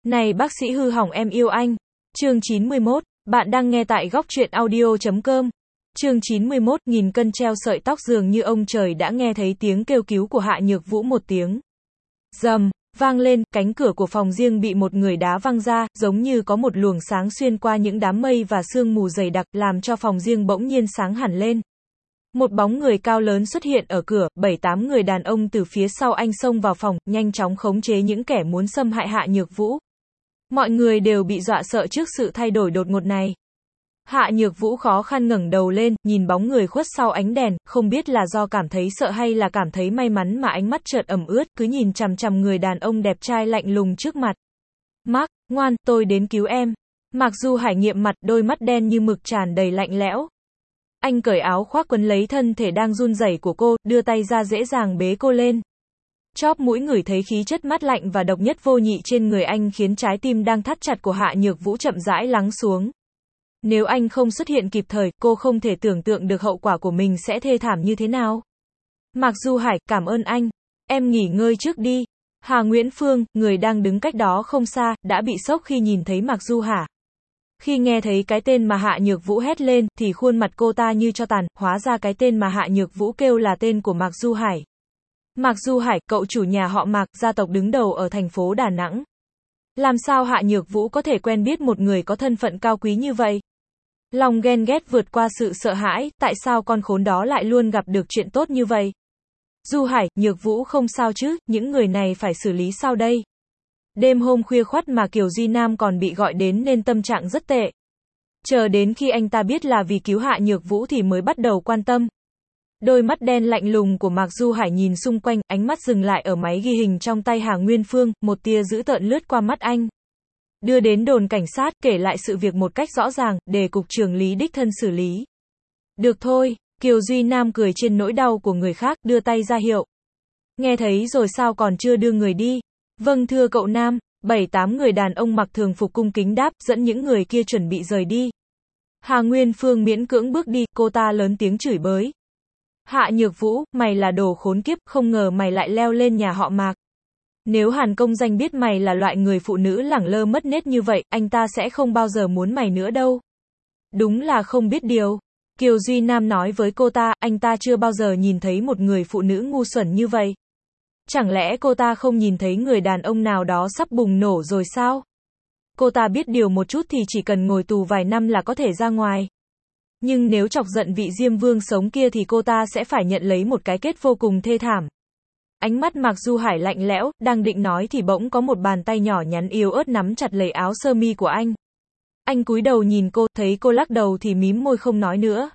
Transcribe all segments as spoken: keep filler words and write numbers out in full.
Này bác sĩ hư hỏng em yêu anh. Chương chín mươi mốt, bạn đang nghe tại góc truyện audio chấm com. Chương chín mươi mốt, nghìn cân treo sợi tóc dường như ông trời đã nghe thấy tiếng kêu cứu của Hạ Nhược Vũ một tiếng. Rầm, vang lên, cánh cửa của phòng riêng bị một người đá văng ra, giống như có một luồng sáng xuyên qua những đám mây và sương mù dày đặc, làm cho phòng riêng bỗng nhiên sáng hẳn lên. Một bóng người cao lớn xuất hiện ở cửa, bảy tám người đàn ông từ phía sau anh xông vào phòng, nhanh chóng khống chế những kẻ muốn xâm hại Hạ Nhược Vũ. Mọi người đều bị dọa sợ trước sự thay đổi đột ngột này. Hạ Nhược Vũ khó khăn ngẩng đầu lên, nhìn bóng người khuất sau ánh đèn, không biết là do cảm thấy sợ hay là cảm thấy may mắn mà ánh mắt chợt ẩm ướt, cứ nhìn chằm chằm người đàn ông đẹp trai lạnh lùng trước mặt. Mark, ngoan, tôi đến cứu em. Mặc dù Hải nghiệm mặt, đôi mắt đen như mực tràn đầy lạnh lẽo. Anh cởi áo khoác quấn lấy thân thể đang run rẩy của cô, đưa tay ra dễ dàng bế cô lên. Chóp mũi ngửi thấy khí chất mát lạnh và độc nhất vô nhị trên người anh khiến trái tim đang thắt chặt của Hạ Nhược Vũ chậm rãi lắng xuống. Nếu anh không xuất hiện kịp thời, cô không thể tưởng tượng được hậu quả của mình sẽ thê thảm như thế nào. Mạc Du Hải, cảm ơn anh. Em nghỉ ngơi trước đi. Hà Nguyễn Phương, người đang đứng cách đó không xa, đã bị sốc khi nhìn thấy Mạc Du Hải. Khi nghe thấy cái tên mà Hạ Nhược Vũ hét lên, thì khuôn mặt cô ta như tro tàn, hóa ra cái tên mà Hạ Nhược Vũ kêu là tên của Mạc Du Hải. Mạc Du Hải, cậu chủ nhà họ Mạc, gia tộc đứng đầu ở thành phố Đà Nẵng. Làm sao Hạ Nhược Vũ có thể quen biết một người có thân phận cao quý như vậy? Lòng ghen ghét vượt qua sự sợ hãi, tại sao con khốn đó lại luôn gặp được chuyện tốt như vậy? Du Hải, Nhược Vũ không sao chứ, những người này phải xử lý sao đây? Đêm hôm khuya khoắt mà Kiều Duy Nam còn bị gọi đến nên tâm trạng rất tệ. Chờ đến khi anh ta biết là vì cứu Hạ Nhược Vũ thì mới bắt đầu quan tâm. Đôi mắt đen lạnh lùng của Mạc Du Hải nhìn xung quanh, ánh mắt dừng lại ở máy ghi hình trong tay Hà Nguyên Phương, một tia dữ tợn lướt qua mắt anh. Đưa đến đồn cảnh sát, kể lại sự việc một cách rõ ràng, để cục trưởng Lý đích thân xử lý. Được thôi, Kiều Duy Nam cười trên nỗi đau của người khác, đưa tay ra hiệu. Nghe thấy rồi sao còn chưa đưa người đi? Vâng thưa cậu Nam. Bảy tám người đàn ông mặc thường phục cung kính đáp, dẫn những người kia chuẩn bị rời đi. Hà Nguyên Phương miễn cưỡng bước đi, cô ta lớn tiếng chửi bới. Hạ Nhược Vũ, mày là đồ khốn kiếp, không ngờ mày lại leo lên nhà họ Mạc. Nếu Hàn Công Danh biết mày là loại người phụ nữ lẳng lơ mất nết như vậy, anh ta sẽ không bao giờ muốn mày nữa đâu. Đúng là không biết điều. Kiều Duy Nam nói với cô ta, anh ta chưa bao giờ nhìn thấy một người phụ nữ ngu xuẩn như vậy. Chẳng lẽ cô ta không nhìn thấy người đàn ông nào đó sắp bùng nổ rồi sao? Cô ta biết điều một chút thì chỉ cần ngồi tù vài năm là có thể ra ngoài. Nhưng nếu chọc giận vị Diêm Vương sống kia thì cô ta sẽ phải nhận lấy một cái kết vô cùng thê thảm. Ánh mắt Mạc Du Hải lạnh lẽo, đang định nói thì bỗng có một bàn tay nhỏ nhắn yếu ớt nắm chặt lấy áo sơ mi của anh. Anh cúi đầu nhìn cô, thấy cô lắc đầu thì mím môi không nói nữa.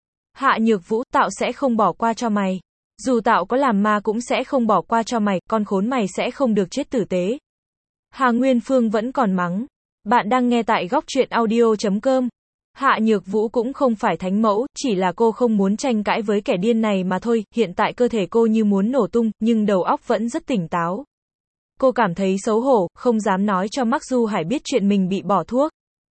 Hạ Nhược Vũ, tạo sẽ không bỏ qua cho mày. Dù tạo có làm ma cũng sẽ không bỏ qua cho mày, con khốn mày sẽ không được chết tử tế. Hà Nguyên Phương vẫn còn mắng. Bạn đang nghe tại góc truyện audio chấm com. Hạ Nhược Vũ cũng không phải thánh mẫu, chỉ là cô không muốn tranh cãi với kẻ điên này mà thôi, hiện tại cơ thể cô như muốn nổ tung, nhưng đầu óc vẫn rất tỉnh táo. Cô cảm thấy xấu hổ, không dám nói cho Mạc Du Hải biết chuyện mình bị bỏ thuốc.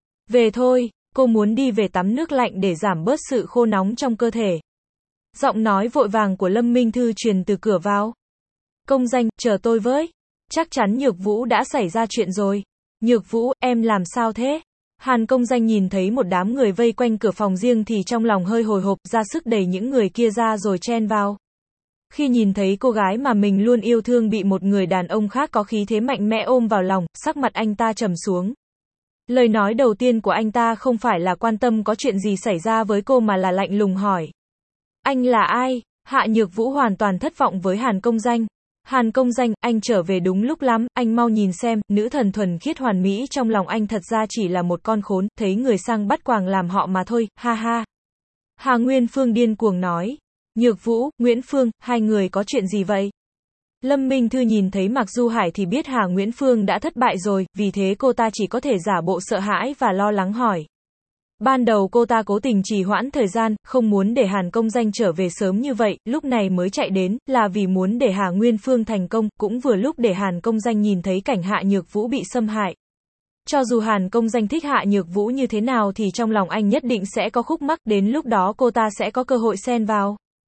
Về thôi, cô muốn đi về tắm nước lạnh để giảm bớt sự khô nóng trong cơ thể. Giọng nói vội vàng của Lâm Minh Thư truyền từ cửa vào. Công Danh, chờ tôi với. Chắc chắn Nhược Vũ đã xảy ra chuyện rồi. Nhược Vũ, em làm sao thế? Hàn Công Danh nhìn thấy một đám người vây quanh cửa phòng riêng thì trong lòng hơi hồi hộp, ra sức đẩy những người kia ra rồi chen vào. Khi nhìn thấy cô gái mà mình luôn yêu thương bị một người đàn ông khác có khí thế mạnh mẽ ôm vào lòng, sắc mặt anh ta trầm xuống. Lời nói đầu tiên của anh ta không phải là quan tâm có chuyện gì xảy ra với cô mà là lạnh lùng hỏi. Anh là ai? Hạ Nhược Vũ hoàn toàn thất vọng với Hàn Công Danh. Hàn Công Danh, anh trở về đúng lúc lắm, anh mau nhìn xem, nữ thần thuần khiết hoàn mỹ trong lòng anh thật ra chỉ là một con khốn, thấy người sang bắt quàng làm họ mà thôi, ha ha. Hà Nguyên Phương điên cuồng nói. Nhược Vũ, Nguyễn Phương, hai người có chuyện gì vậy? Lâm Minh Thư nhìn thấy Mạc Du Hải thì biết Hà Nguyễn Phương đã thất bại rồi, vì thế cô ta chỉ có thể giả bộ sợ hãi và lo lắng hỏi. Ban đầu cô ta cố tình trì hoãn thời gian, không muốn để Hàn Công Danh trở về sớm như vậy, lúc này mới chạy đến, là vì muốn để Hà Nguyên Phương thành công, cũng vừa lúc để Hàn Công Danh nhìn thấy cảnh Hạ Nhược Vũ bị xâm hại. Cho dù Hàn Công Danh thích Hạ Nhược Vũ như thế nào thì trong lòng anh nhất định sẽ có khúc mắc, đến lúc đó cô ta sẽ có cơ hội xen vào.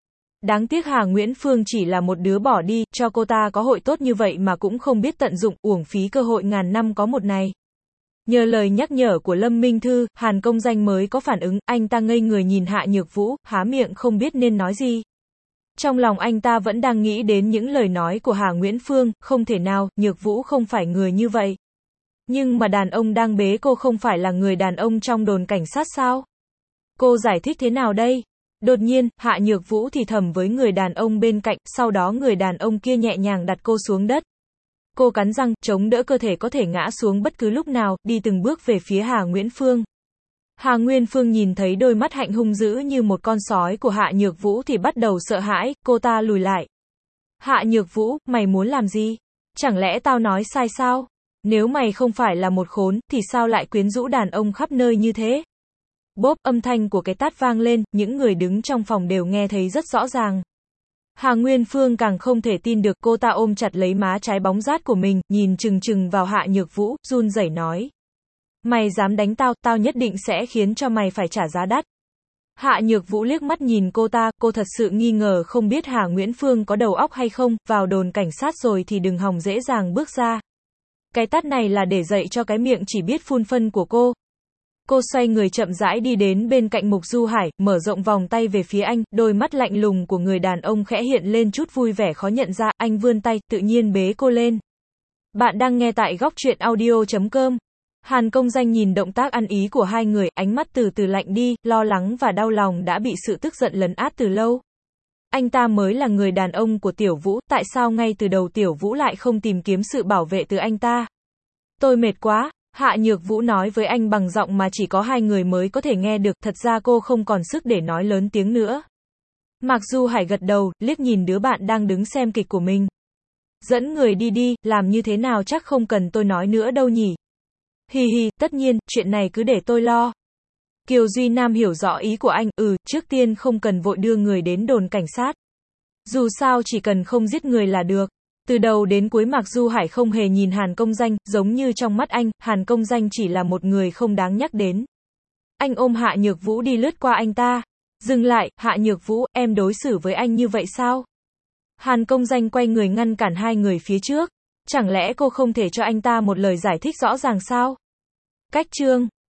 Đáng tiếc Hà Nguyễn Phương chỉ là một đứa bỏ đi, cho cô ta có hội tốt như vậy mà cũng không biết tận dụng, uổng phí cơ hội ngàn năm có một này. Nhờ lời nhắc nhở của Lâm Minh Thư, Hàn Công Danh mới có phản ứng, anh ta ngây người nhìn Hạ Nhược Vũ, há miệng không biết nên nói gì. Trong lòng anh ta vẫn đang nghĩ đến những lời nói của Hà Nguyễn Phương, không thể nào, Nhược Vũ không phải người như vậy. Nhưng mà đàn ông đang bế cô không phải là người đàn ông trong đồn cảnh sát sao? Cô giải thích thế nào đây? Đột nhiên, Hạ Nhược Vũ thì thầm với người đàn ông bên cạnh, sau đó người đàn ông kia nhẹ nhàng đặt cô xuống đất. Cô cắn răng, chống đỡ cơ thể có thể ngã xuống bất cứ lúc nào, đi từng bước về phía Hà Nguyễn Phương. Hà Nguyên Phương nhìn thấy đôi mắt hạnh hung dữ như một con sói của Hạ Nhược Vũ thì bắt đầu sợ hãi, cô ta lùi lại. Hạ Nhược Vũ, mày muốn làm gì? Chẳng lẽ tao nói sai sao? Nếu mày không phải là một khốn, thì sao lại quyến rũ đàn ông khắp nơi như thế? Bốp, âm thanh của cái tát vang lên, những người đứng trong phòng đều nghe thấy rất rõ ràng. Hà Nguyên Phương càng không thể tin được, cô ta ôm chặt lấy má trái bóng rát của mình, nhìn chừng chừng vào Hạ Nhược Vũ, run rẩy nói. Mày dám đánh tao, tao nhất định sẽ khiến cho mày phải trả giá đắt. Hạ Nhược Vũ liếc mắt nhìn cô ta, cô thật sự nghi ngờ không biết Hà Nguyễn Phương có đầu óc hay không, vào đồn cảnh sát rồi thì đừng hòng dễ dàng bước ra. Cái tát này là để dạy cho cái miệng chỉ biết phun phân của cô. Cô xoay người chậm rãi đi đến bên cạnh Mục Du Hải, mở rộng vòng tay về phía anh, đôi mắt lạnh lùng của người đàn ông khẽ hiện lên chút vui vẻ khó nhận ra, anh vươn tay, tự nhiên bế cô lên. Bạn đang nghe tại góc truyện audio chấm com. Hàn Công Danh nhìn động tác ăn ý của hai người, ánh mắt từ từ lạnh đi, lo lắng và đau lòng đã bị sự tức giận lấn át từ lâu. Anh ta mới là người đàn ông của Tiểu Vũ, tại sao ngay từ đầu Tiểu Vũ lại không tìm kiếm sự bảo vệ từ anh ta? Tôi mệt quá. Hạ Nhược Vũ nói với anh bằng giọng mà chỉ có hai người mới có thể nghe được, thật ra cô không còn sức để nói lớn tiếng nữa. Mạc Du Hải gật đầu, liếc nhìn đứa bạn đang đứng xem kịch của mình. Dẫn người đi đi, làm như thế nào chắc không cần tôi nói nữa đâu nhỉ. Hi hi, tất nhiên, chuyện này cứ để tôi lo. Kiều Duy Nam hiểu rõ ý của anh, ừ, trước tiên không cần vội đưa người đến đồn cảnh sát. Dù sao chỉ cần không giết người là được. Từ đầu đến cuối Mạc Du Hải không hề nhìn Hàn Công Danh, giống như trong mắt anh, Hàn Công Danh chỉ là một người không đáng nhắc đến. Anh ôm Hạ Nhược Vũ đi lướt qua anh ta. Dừng lại, Hạ Nhược Vũ, em đối xử với anh như vậy sao? Hàn Công Danh quay người ngăn cản hai người phía trước. Chẳng lẽ cô không thể cho anh ta một lời giải thích rõ ràng sao? Cách chương